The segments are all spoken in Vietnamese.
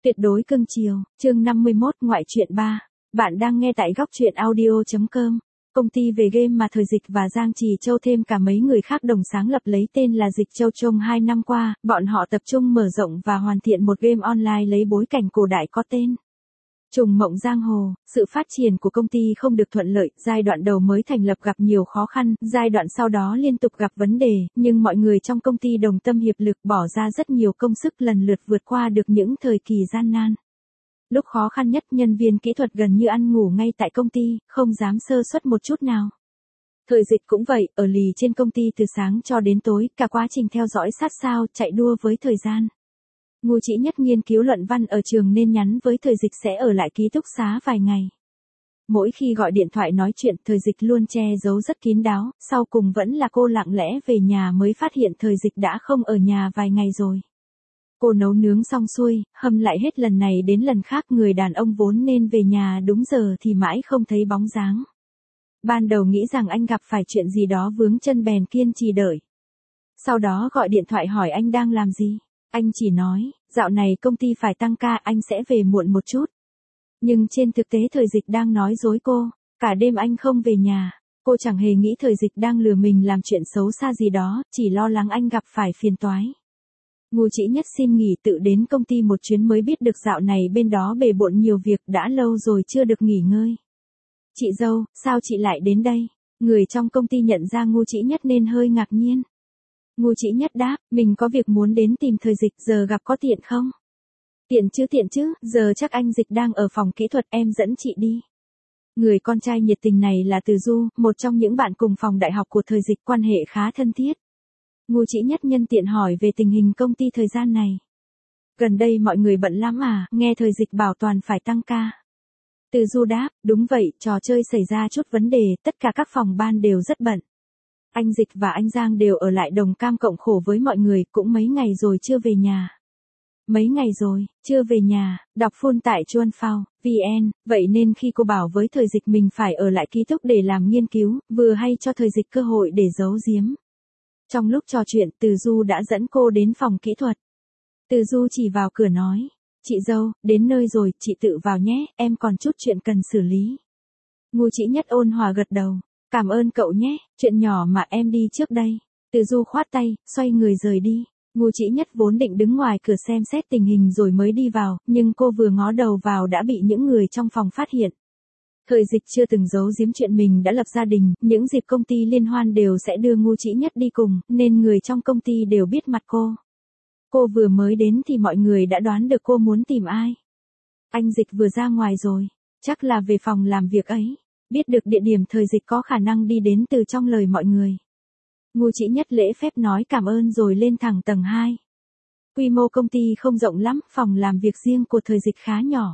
Tuyệt đối cưng chiều, chương 51 ngoại truyện 3. Bạn đang nghe tại góc truyện audio.com. Công ty về game mà Thời Dịch và Giang Trì Châu thêm cả mấy người khác đồng sáng lập lấy tên là Dịch Châu trong 2 năm qua, bọn họ tập trung mở rộng và hoàn thiện một game online lấy bối cảnh cổ đại có tên Trùng Mộng Giang Hồ. Sự phát triển của công ty không được thuận lợi, giai đoạn đầu mới thành lập gặp nhiều khó khăn, giai đoạn sau đó liên tục gặp vấn đề, nhưng mọi người trong công ty đồng tâm hiệp lực bỏ ra rất nhiều công sức lần lượt vượt qua được những thời kỳ gian nan. Lúc khó khăn nhất, nhân viên kỹ thuật gần như ăn ngủ ngay tại công ty, không dám sơ suất một chút nào. Thời Dịch cũng vậy, ở lì trên công ty từ sáng cho đến tối, cả quá trình theo dõi sát sao, chạy đua với thời gian. Ngu Chỉ Nhất nghiên cứu luận văn ở trường nên nhắn với Thời Dịch sẽ ở lại ký túc xá vài ngày. Mỗi khi gọi điện thoại nói chuyện, Thời Dịch luôn che giấu rất kín đáo, sau cùng vẫn là cô lặng lẽ về nhà mới phát hiện Thời Dịch đã không ở nhà vài ngày rồi. Cô nấu nướng xong xuôi, hâm lại hết lần này đến lần khác, người đàn ông vốn nên về nhà đúng giờ thì mãi không thấy bóng dáng. Ban đầu nghĩ rằng anh gặp phải chuyện gì đó vướng chân bèn kiên trì đợi. Sau đó gọi điện thoại hỏi anh đang làm gì. Anh chỉ nói, dạo này công ty phải tăng ca, anh sẽ về muộn một chút. Nhưng trên thực tế Thời Dịch đang nói dối cô, cả đêm anh không về nhà. Cô chẳng hề nghĩ Thời Dịch đang lừa mình làm chuyện xấu xa gì đó, chỉ lo lắng anh gặp phải phiền toái. Ngu Chỉ Nhất xin nghỉ tự đến công ty một chuyến mới biết được dạo này bên đó bề bộn nhiều việc, đã lâu rồi chưa được nghỉ ngơi. Chị dâu, sao chị lại đến đây? Người trong công ty nhận ra Ngu Chỉ Nhất nên hơi ngạc nhiên. Ngu Chỉ Nhất đáp, mình có việc muốn đến tìm Thời Dịch, giờ gặp có tiện không? Tiện chứ, giờ chắc anh Dịch đang ở phòng kỹ thuật, em dẫn chị đi. Người con trai nhiệt tình này là Từ Du, một trong những bạn cùng phòng đại học của Thời Dịch, quan hệ khá thân thiết. Ngu Chỉ Nhất nhân tiện hỏi về tình hình công ty thời gian này. Gần đây mọi người bận lắm à, nghe Thời Dịch bảo toàn phải tăng ca. Từ Du đáp, đúng vậy, trò chơi xảy ra chút vấn đề, tất cả các phòng ban đều rất bận. Anh Dịch và anh Giang đều ở lại đồng cam cộng khổ với mọi người, cũng mấy ngày rồi chưa về nhà. Mấy ngày rồi, chưa về nhà, đọc full tại chuanphao.vn, vậy nên khi cô bảo với Thời Dịch mình phải ở lại ký túc để làm nghiên cứu, vừa hay cho Thời Dịch cơ hội để giấu giếm. Trong lúc trò chuyện, Từ Du đã dẫn cô đến phòng kỹ thuật. Từ Du chỉ vào cửa nói, chị dâu, đến nơi rồi, chị tự vào nhé, em còn chút chuyện cần xử lý. Ngu Chỉ Nhất ôn hòa gật đầu, cảm ơn cậu nhé, chuyện nhỏ mà em đi trước đây. Từ Du khoát tay, xoay người rời đi. Ngu Chỉ Nhất vốn định đứng ngoài cửa xem xét tình hình rồi mới đi vào, nhưng cô vừa ngó đầu vào đã bị những người trong phòng phát hiện. Thời Dịch chưa từng giấu giếm chuyện mình đã lập gia đình, những dịp công ty liên hoan đều sẽ đưa Ngu Chỉ Nhất đi cùng, nên người trong công ty đều biết mặt cô. Cô vừa mới đến thì mọi người đã đoán được cô muốn tìm ai. Anh Dịch vừa ra ngoài rồi, chắc là về phòng làm việc ấy, biết được địa điểm Thời Dịch có khả năng đi đến từ trong lời mọi người. Ngu Chỉ Nhất lễ phép nói cảm ơn rồi lên thẳng tầng 2. Quy mô công ty không rộng lắm, phòng làm việc riêng của Thời Dịch khá nhỏ.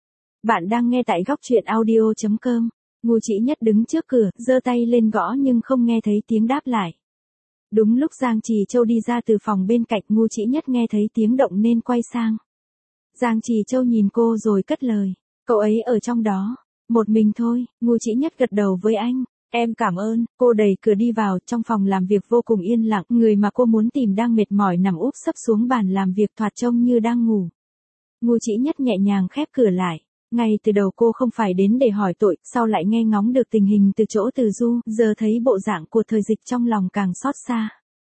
Bạn đang nghe tại góc truyện audio.com. Ngu Chỉ Nhất đứng trước cửa, giơ tay lên gõ nhưng không nghe thấy tiếng đáp lại. Đúng lúc Giang Trì Châu đi ra từ phòng bên cạnh, Ngu Chỉ Nhất nghe thấy tiếng động nên quay sang. Giang Trì Châu nhìn cô rồi cất lời, cậu ấy ở trong đó. Một mình thôi. Ngu Chỉ Nhất gật đầu với anh. Em cảm ơn. Cô đẩy cửa đi vào, trong phòng làm việc vô cùng yên lặng, người mà cô muốn tìm đang mệt mỏi nằm úp sấp xuống bàn làm việc, thoạt trông như đang ngủ. Ngu Chỉ Nhất nhẹ nhàng khép cửa lại. Ngay từ đầu cô không phải đến để hỏi tội, sau lại nghe ngóng được tình hình từ chỗ Từ Du, giờ thấy bộ dạng của Thời Dịch trong lòng càng xót xa.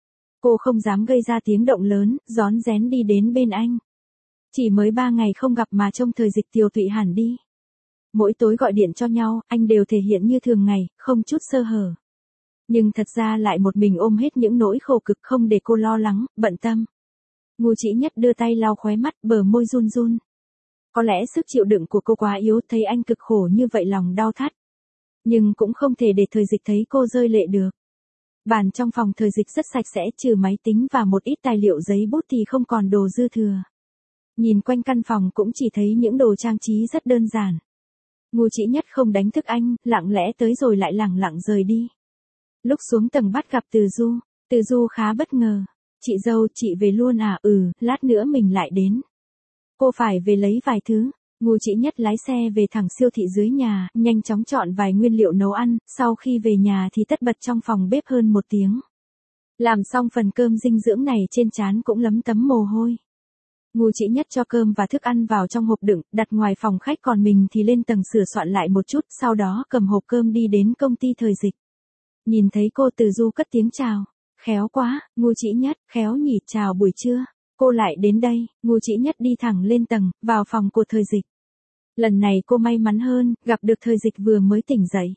Cô không dám gây ra tiếng động lớn, rón rén đi đến bên anh. Chỉ mới 3 ngày không gặp mà trông Thời Dịch tiều tụy hẳn đi. Mỗi tối gọi điện cho nhau, anh đều thể hiện như thường ngày, không chút sơ hở. Nhưng thật ra lại một mình ôm hết những nỗi khổ cực, không để cô lo lắng, bận tâm. Ngu Chỉ Nhất đưa tay lau khóe mắt, bờ môi run run. Có lẽ sức chịu đựng của cô quá yếu, thấy anh cực khổ như vậy lòng đau thắt. Nhưng cũng không thể để Thời Dịch thấy cô rơi lệ được. Bàn trong phòng Thời Dịch rất sạch sẽ, trừ máy tính và một ít tài liệu giấy bút thì không còn đồ dư thừa. Nhìn quanh căn phòng cũng chỉ thấy những đồ trang trí rất đơn giản. Ngu Chỉ Nhất không đánh thức anh, lặng lẽ tới rồi lại lẳng lặng rời đi. Lúc xuống tầng bắt gặp Từ Du. Từ Du khá bất ngờ. Chị dâu, chị về luôn à? Lát nữa mình lại đến. Cô phải về lấy vài thứ. Ngu Chỉ Nhất lái xe về thẳng siêu thị dưới nhà, nhanh chóng chọn vài nguyên liệu nấu ăn, sau khi về nhà thì tất bật trong phòng bếp hơn 1 tiếng. Làm xong phần cơm dinh dưỡng này trên trán cũng lấm tấm mồ hôi. Ngu Chỉ Nhất cho cơm và thức ăn vào trong hộp đựng, đặt ngoài phòng khách, còn mình thì lên tầng sửa soạn lại một chút, sau đó cầm hộp cơm đi đến công ty Thời Dịch. Nhìn thấy cô, Từ Du cất tiếng chào. Khéo quá, Ngu Chỉ Nhất, khéo nhỉ, chào buổi trưa. Cô lại đến đây. Ngu Chỉ Nhất đi thẳng lên tầng, vào phòng của Thời Dịch. Lần này cô may mắn hơn, gặp được Thời Dịch vừa mới tỉnh dậy.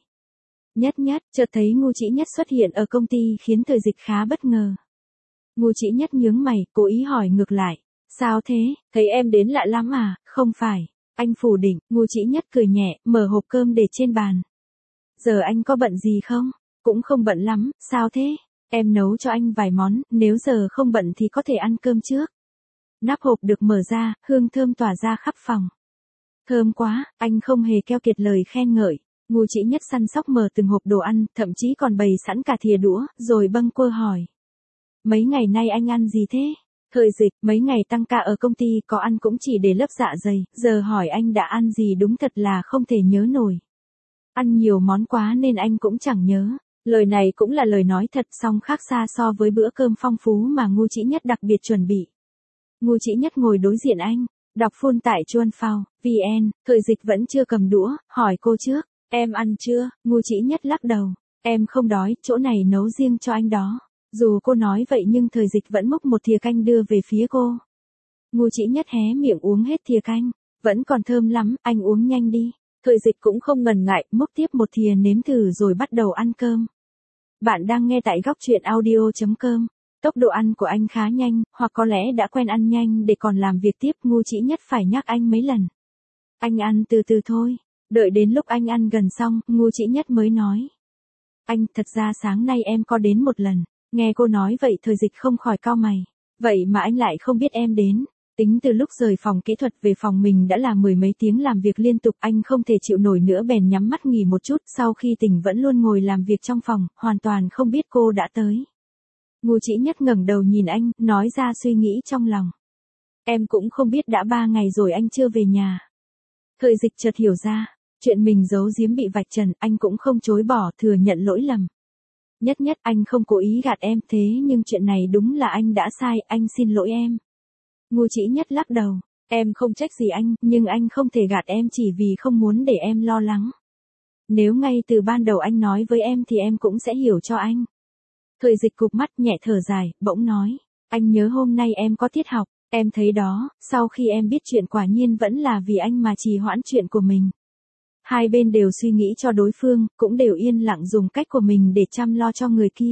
Nhất, chợt thấy Ngu Chỉ Nhất xuất hiện ở công ty khiến Thời Dịch khá bất ngờ. Ngu Chỉ Nhất nhướng mày, cố ý hỏi ngược lại. Sao thế, thấy em đến lạ lắm à? Không phải. Anh phủ định. Ngu Chỉ Nhất cười nhẹ, mở hộp cơm để trên bàn. Giờ anh có bận gì không? Cũng không bận lắm. Sao thế? Em nấu cho anh vài món, nếu giờ không bận thì có thể ăn cơm trước. Nắp hộp được mở ra, hương thơm tỏa ra khắp phòng. Thơm quá, anh không hề keo kiệt lời khen ngợi. Ngu Chỉ Nhất săn sóc mở từng hộp đồ ăn, thậm chí còn bày sẵn cả thìa đũa, rồi bâng quơ hỏi. Mấy ngày nay anh ăn gì thế? Thời Dịch, mấy ngày tăng ca ở công ty có ăn cũng chỉ để lấp dạ dày, giờ hỏi anh đã ăn gì đúng thật là không thể nhớ nổi. Ăn nhiều món quá nên anh cũng chẳng nhớ. Lời này cũng là lời nói thật, song khác xa so với bữa cơm phong phú mà Ngu Chỉ Nhất đặc biệt chuẩn bị. Ngu Chỉ Nhất ngồi đối diện anh, đọc phun tại Chuan Phao, VN, Thời Dịch vẫn chưa cầm đũa, hỏi cô trước, em ăn chưa? Ngu Chỉ Nhất lắc đầu, em không đói, chỗ này nấu riêng cho anh đó. Dù cô nói vậy nhưng Thời Dịch vẫn múc một thìa canh đưa về phía cô. Ngu Chỉ Nhất hé miệng uống hết thìa canh, vẫn còn thơm lắm, anh uống nhanh đi. Thời Dịch cũng không ngần ngại, múc tiếp một thìa nếm thử rồi bắt đầu ăn cơm. Bạn đang nghe tại góc truyện audio.com. Tốc độ ăn của anh khá nhanh, hoặc có lẽ đã quen ăn nhanh để còn làm việc tiếp. Ngu Chỉ Nhất phải nhắc anh mấy lần. Anh ăn từ từ thôi. Đợi đến lúc anh ăn gần xong, Ngu Chỉ Nhất mới nói. Anh, thật ra sáng nay em có đến một lần. Nghe cô nói vậy Thời Dịch không khỏi cau mày. Vậy mà anh lại không biết em đến. Tính từ lúc rời phòng kỹ thuật về phòng mình đã là mười mấy tiếng làm việc liên tục, anh không thể chịu nổi nữa bèn nhắm mắt nghỉ một chút, sau khi tỉnh vẫn luôn ngồi làm việc trong phòng, hoàn toàn không biết cô đã tới. Ngu Chỉ Nhất ngẩng đầu nhìn anh, nói ra suy nghĩ trong lòng. Em cũng không biết đã 3 ngày rồi anh chưa về nhà. Thời Dịch chợt hiểu ra, chuyện mình giấu giếm bị vạch trần, anh cũng không chối bỏ, thừa nhận lỗi lầm. Nhất, anh không cố ý gạt em, thế nhưng chuyện này đúng là anh đã sai, anh xin lỗi em. Ngu Chỉ Nhất lắc đầu, em không trách gì anh, nhưng anh không thể gạt em chỉ vì không muốn để em lo lắng. Nếu ngay từ ban đầu anh nói với em thì em cũng sẽ hiểu cho anh. Thời Dịch cụp mắt nhẹ thở dài, bỗng nói, anh nhớ hôm nay em có tiết học, em thấy đó, sau khi em biết chuyện quả nhiên vẫn là vì anh mà trì hoãn chuyện của mình. Hai bên đều suy nghĩ cho đối phương, cũng đều yên lặng dùng cách của mình để chăm lo cho người kia.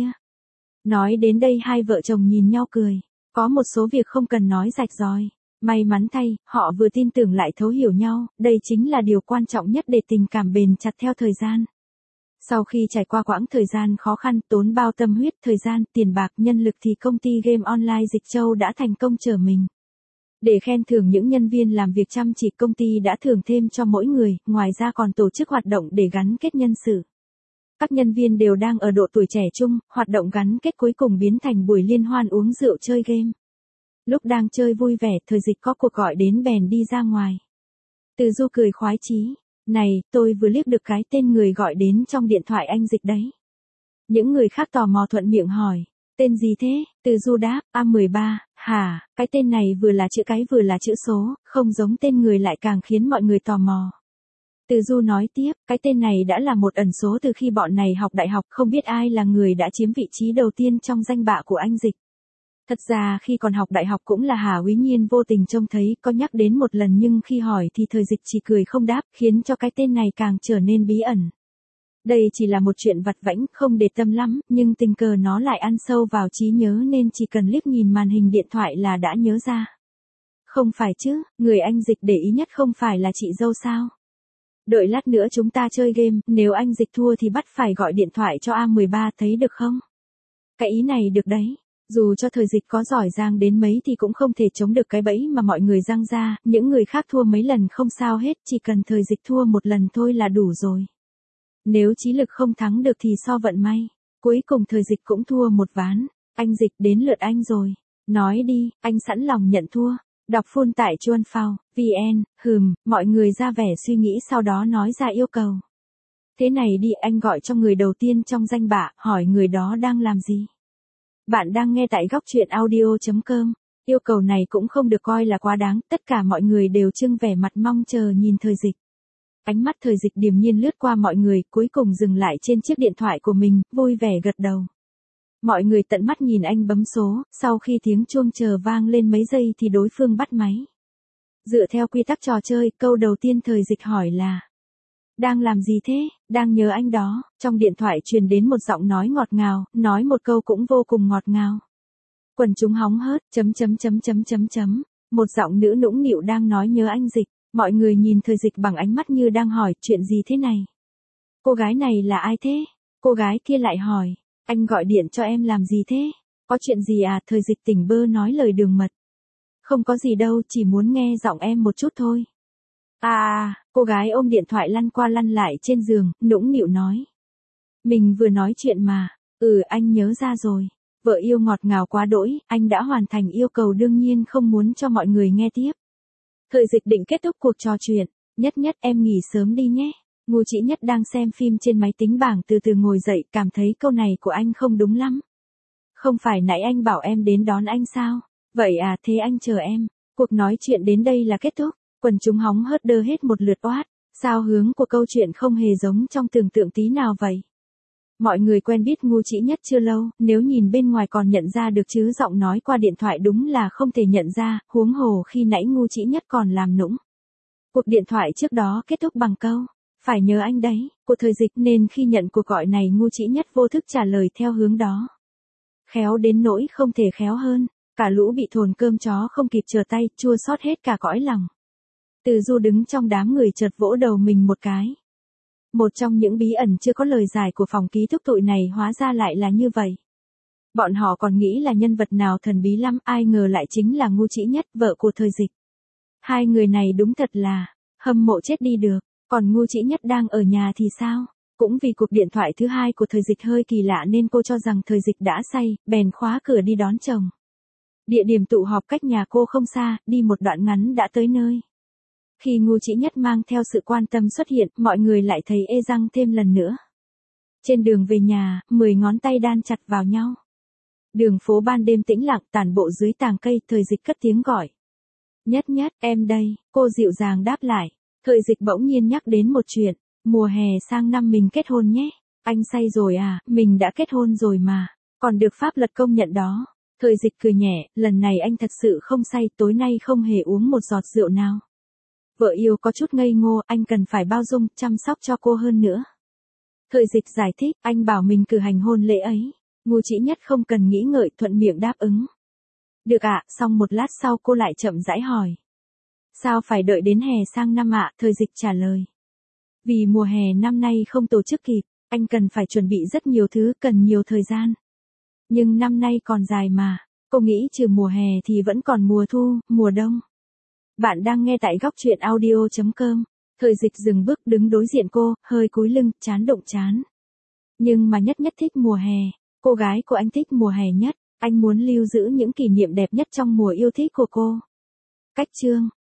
Nói đến đây hai vợ chồng nhìn nhau cười. Có một số việc không cần nói rạch ròi. May mắn thay, họ vừa tin tưởng lại thấu hiểu nhau, đây chính là điều quan trọng nhất để tình cảm bền chặt theo thời gian. Sau khi trải qua quãng thời gian khó khăn, tốn bao tâm huyết, thời gian, tiền bạc, nhân lực thì công ty game online Dịch Châu đã thành công trở mình. Để khen thưởng những nhân viên làm việc chăm chỉ, công ty đã thưởng thêm cho mỗi người, ngoài ra còn tổ chức hoạt động để gắn kết nhân sự. Các nhân viên đều đang ở độ tuổi trẻ trung, hoạt động gắn kết cuối cùng biến thành buổi liên hoan uống rượu chơi game. Lúc đang chơi vui vẻ, Thời Dịch có cuộc gọi đến bèn đi ra ngoài. Từ Du cười khoái chí. Này, tôi vừa liếc được cái tên người gọi đến trong điện thoại anh Dịch đấy. Những người khác tò mò thuận miệng hỏi. Tên gì thế? Từ Du đáp, A13, hả, cái tên này vừa là chữ cái vừa là chữ số, không giống tên người lại càng khiến mọi người tò mò. Từ Du nói tiếp, cái tên này đã là một ẩn số từ khi bọn này học đại học, không biết ai là người đã chiếm vị trí đầu tiên trong danh bạ của anh Dịch. Thật ra khi còn học đại học cũng là Hà Úy Nhiên vô tình trông thấy, có nhắc đến một lần nhưng khi hỏi thì Thời Dịch chỉ cười không đáp, khiến cho cái tên này càng trở nên bí ẩn. Đây chỉ là một chuyện vặt vãnh, không để tâm lắm, nhưng tình cờ nó lại ăn sâu vào trí nhớ nên chỉ cần liếc nhìn màn hình điện thoại là đã nhớ ra. Không phải chứ, người anh Dịch để ý nhất không phải là chị dâu sao? Đợi lát nữa chúng ta chơi game, nếu anh Dịch thua thì bắt phải gọi điện thoại cho A13, thấy được không? Cái ý này được đấy. Dù cho Thời Dịch có giỏi giang đến mấy thì cũng không thể chống được cái bẫy mà mọi người giăng ra, những người khác thua mấy lần không sao hết, chỉ cần Thời Dịch thua một lần thôi là đủ rồi. Nếu trí lực không thắng được thì so vận may. Cuối cùng Thời Dịch cũng thua một ván. Anh Dịch, đến lượt anh rồi. Nói đi, anh sẵn lòng nhận thua. Đọc phun tại Chuan Phao, VN, mọi người ra vẻ suy nghĩ sau đó nói ra yêu cầu. Thế này đi, anh gọi cho người đầu tiên trong danh bạ, hỏi người đó đang làm gì. Bạn đang nghe tại góc truyện audio.com. Yêu cầu này cũng không được coi là quá đáng, tất cả mọi người đều trưng vẻ mặt mong chờ nhìn Thời Dịch. Ánh mắt Thời Dịch điềm nhiên lướt qua mọi người, cuối cùng dừng lại trên chiếc điện thoại của mình, vui vẻ gật đầu. Mọi người tận mắt nhìn anh bấm số, sau khi tiếng chuông chờ vang lên mấy giây thì đối phương bắt máy. Dựa theo quy tắc trò chơi, câu đầu tiên Thời Dịch hỏi là: đang làm gì thế? Đang nhớ anh đó. Trong điện thoại truyền đến một giọng nói ngọt ngào, nói một câu cũng vô cùng ngọt ngào. Quần chúng hóng hớt, ... Một giọng nữ nũng nịu đang nói nhớ anh Dịch. Mọi người nhìn Thời Dịch bằng ánh mắt như đang hỏi, chuyện gì thế này? Cô gái này là ai thế? Cô gái kia lại hỏi, anh gọi điện cho em làm gì thế? Có chuyện gì à? Thời Dịch tỉnh bơ nói lời đường mật. Không có gì đâu, chỉ muốn nghe giọng em một chút thôi. Cô gái ôm điện thoại lăn qua lăn lại trên giường, nũng nịu nói. Mình vừa nói chuyện mà. Anh nhớ ra rồi. Vợ yêu ngọt ngào quá đỗi, anh đã hoàn thành yêu cầu, đương nhiên không muốn cho mọi người nghe tiếp. Thời Dịch định kết thúc cuộc trò chuyện. Nhất em nghỉ sớm đi nhé. Ngô Chỉ Nhất đang xem phim trên máy tính bảng từ từ ngồi dậy, cảm thấy câu này của anh không đúng lắm. Không phải nãy anh bảo em đến đón anh sao? Vậy à, thế anh chờ em. Cuộc nói chuyện đến đây là kết thúc. Quần chúng hóng hớt đơ hết một lượt oát. Sao hướng của câu chuyện không hề giống trong tưởng tượng tí nào vậy? Mọi người quen biết Ngô Chỉ Nhất chưa lâu, nếu nhìn bên ngoài còn nhận ra được chứ giọng nói qua điện thoại đúng là không thể nhận ra, huống hồ khi nãy Ngô Chỉ Nhất còn làm nũng. Cuộc điện thoại trước đó kết thúc bằng câu, phải nhớ anh đấy, của Thời Dịch, nên khi nhận cuộc gọi này Ngô Chỉ Nhất vô thức trả lời theo hướng đó. Khéo đến nỗi không thể khéo hơn, cả lũ bị thồn cơm chó không kịp trở tay, chua xót hết cả cõi lòng. Từ Du đứng trong đám người chợt vỗ đầu mình một cái. Một trong những bí ẩn chưa có lời giải của phòng ký túc tụi này hóa ra lại là như vậy. Bọn họ còn nghĩ là nhân vật nào thần bí lắm, ai ngờ lại chính là Ngô Chỉ Nhất, vợ của Thời Dịch. Hai người này đúng thật là hâm mộ chết đi được. Còn Ngô Chỉ Nhất đang ở nhà thì sao? Cũng vì cuộc điện thoại thứ hai của Thời Dịch hơi kỳ lạ nên cô cho rằng Thời Dịch đã say, bèn khóa cửa đi đón chồng. Địa điểm tụ họp cách nhà cô không xa, đi một đoạn ngắn đã tới nơi. Khi Ngô Chỉ Nhất mang theo sự quan tâm xuất hiện, mọi người lại thấy ê răng thêm lần nữa. Trên đường về nhà, 10 ngón tay đan chặt vào nhau. Đường phố ban đêm tĩnh lặng, tản bộ dưới tàng cây, Thời Dịch cất tiếng gọi. Nhất, em đây, cô dịu dàng đáp lại. Thời Dịch bỗng nhiên nhắc đến một chuyện, mùa hè sang năm mình kết hôn nhé. Anh say rồi à? Mình đã kết hôn rồi mà, còn được pháp luật công nhận đó. Thời Dịch cười nhẹ, lần này anh thật sự không say, tối nay không hề uống một giọt rượu nào. Vợ yêu có chút ngây ngô, anh cần phải bao dung, chăm sóc cho cô hơn nữa. Thời Dịch giải thích, anh bảo mình cử hành hôn lễ ấy. Ngô Chỉ Nhất không cần nghĩ ngợi, thuận miệng đáp ứng. Được ạ, xong một lát sau cô lại chậm rãi hỏi. Sao phải đợi đến hè sang năm ạ? Thời Dịch trả lời. Vì mùa hè năm nay không tổ chức kịp, anh cần phải chuẩn bị rất nhiều thứ, cần nhiều thời gian. Nhưng năm nay còn dài mà, cô nghĩ trừ mùa hè thì vẫn còn mùa thu, mùa đông. Bạn đang nghe tại góc truyện audio.com. Thời Dịch dừng bước đứng đối diện cô, hơi cúi lưng, trán động trán. Nhưng mà nhất thích mùa hè, cô gái của anh thích mùa hè nhất, anh muốn lưu giữ những kỷ niệm đẹp nhất trong mùa yêu thích của cô. Cách chương